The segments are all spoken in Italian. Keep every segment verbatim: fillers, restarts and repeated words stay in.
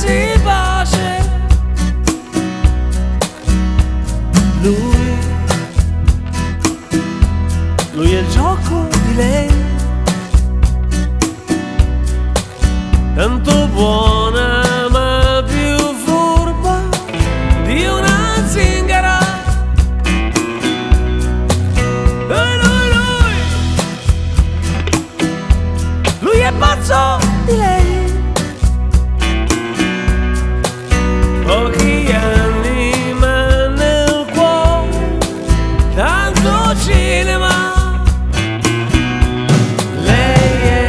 darsi pace. Lui, lui è il gioco di lei, tanto buona ma più furba di una zingara. E lui, lui, lui è pazzo di lei. Pochi anni ma nel cuore tanto cinema. Lei è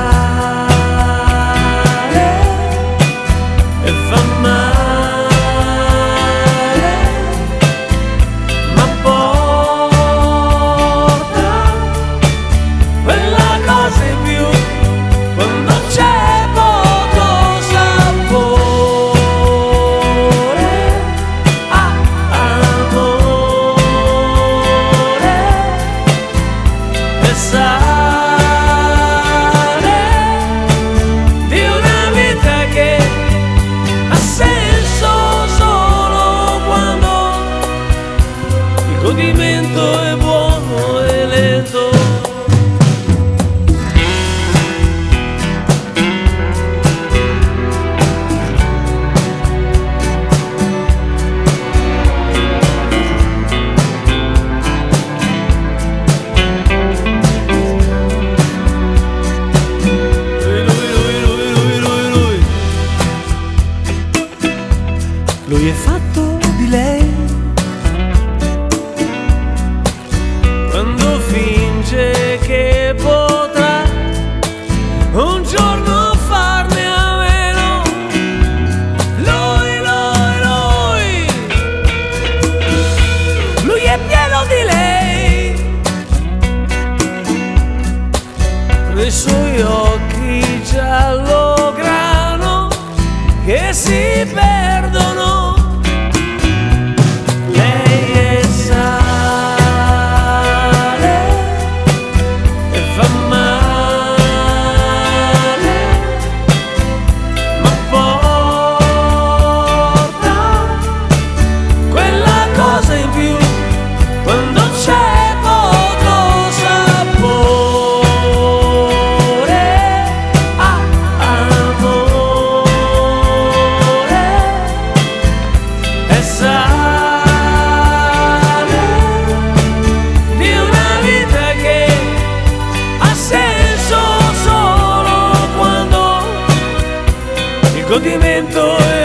sale e fa male, ma porta quella cosa in più quando c'è poco sapore. Ah, amore e sale di una vita che ha senso solo quando il godimento è buono e lento. Lui è fatto di lei, quando finge che potrà un giorno farne a meno. Lui, lui, lui, lui è pieno di lei, nei suoi occhi giallo grano che si perdono. Lei è sale e fa male, ma porta quella cosa in più quando c'è poco sapore. Ah, amore e sale di una vita che ha senso solo quando il godimento è